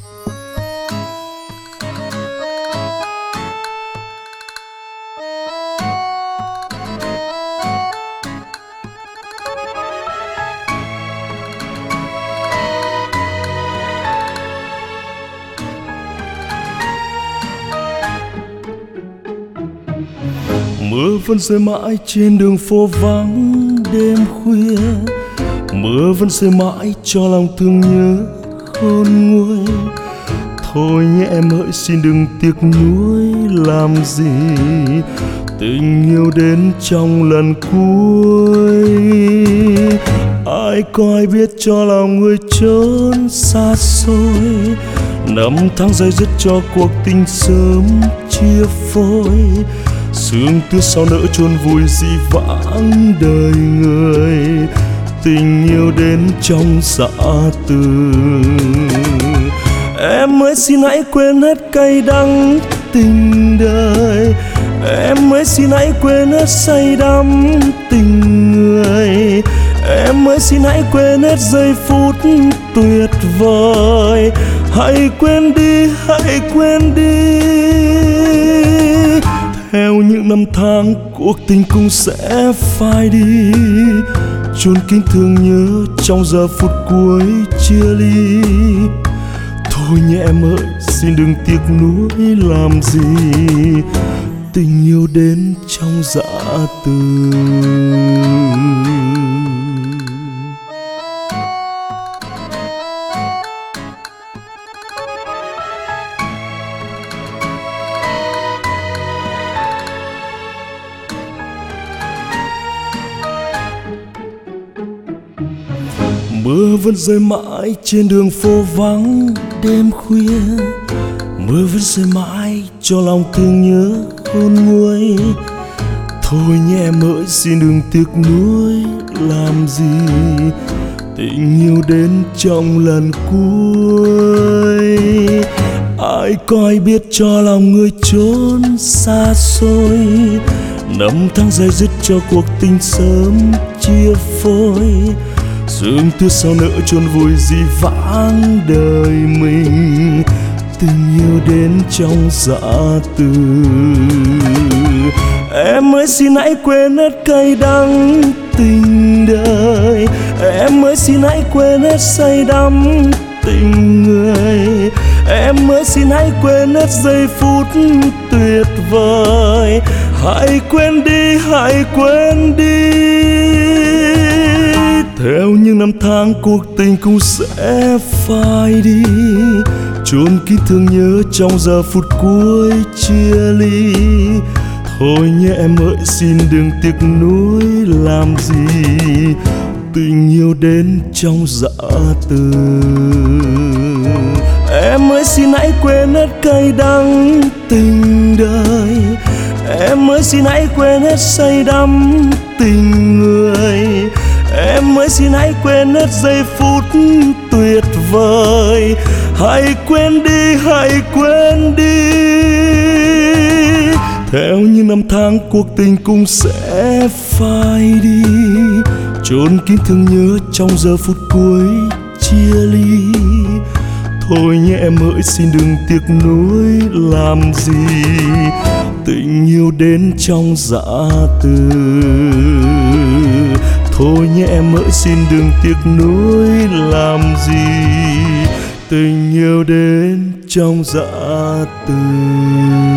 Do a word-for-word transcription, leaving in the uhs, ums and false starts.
Mưa vẫn rơi mãi trên đường phố vắng đêm khuya. Mưa vẫn rơi mãi cho lòng thương nhớ khôn nguôi. Thôi nhé em hỡi xin đừng tiếc nuối làm gì. Tình yêu đến trong lần cuối. Ai có ai biết cho lòng người trốn xa xôi. Năm tháng dây dứt cho cuộc tình sớm chia phôi. Sương tuyết sau nỡ chôn vùi dĩ vãng đời người. Tình yêu đến trong dã từ. Em ơi xin hãy quên hết cay đắng tình đời. Em ơi xin hãy quên hết say đắm tình người. Em ơi xin hãy quên hết giây phút tuyệt vời. Hãy quên đi, hãy quên đi. Theo những năm tháng cuộc tình cũng sẽ phai đi. Chôn kín thương nhớ trong giờ phút cuối chia ly. Thôi nhé em ơi xin đừng tiếc nuối làm gì. Tình yêu đến trong dã từ. Mưa vẫn rơi mãi trên đường phố vắng đêm khuya. Mưa vẫn rơi mãi cho lòng thương nhớ khôn nguôi. Thôi nhé em ơi xin đừng tiếc nuối làm gì. Tình yêu đến trong lần cuối. Ai có ai biết cho lòng người trốn xa xôi. Năm tháng dây dứt cho cuộc tình sớm chia phôi. Sương tuyết sau nỡ chôn vùi dĩ vãng đời mình. Tình yêu đến trong dã từ. Em ơi xin hãy quên hết cay đắng tình đời. Em ơi xin hãy quên hết say đắm tình người. Em ơi xin hãy quên hết giây phút tuyệt vời. Hãy quên đi, hãy quên đi. Theo những năm tháng cuộc tình cũng sẽ phai đi. Chôn kín thương nhớ trong giờ phút cuối chia ly. Thôi nhé em ơi xin đừng tiếc nuối làm gì. Tình yêu đến trong dã từ. Em ơi xin hãy quên hết cay đắng tình đời. Em ơi xin hãy quên hết say đắm tình người. Em ơi xin hãy quên hết giây phút tuyệt vời. Hãy quên đi, hãy quên đi. Theo những năm tháng cuộc tình cũng sẽ phai đi. Chôn kín thương nhớ trong giờ phút cuối chia ly. Thôi nhé em ơi xin đừng tiếc nuối làm gì. Tình yêu đến trong dã từ. Thôi nhé em ơi xin đừng tiếc nuối làm gì. Tình yêu đến trong dã từ.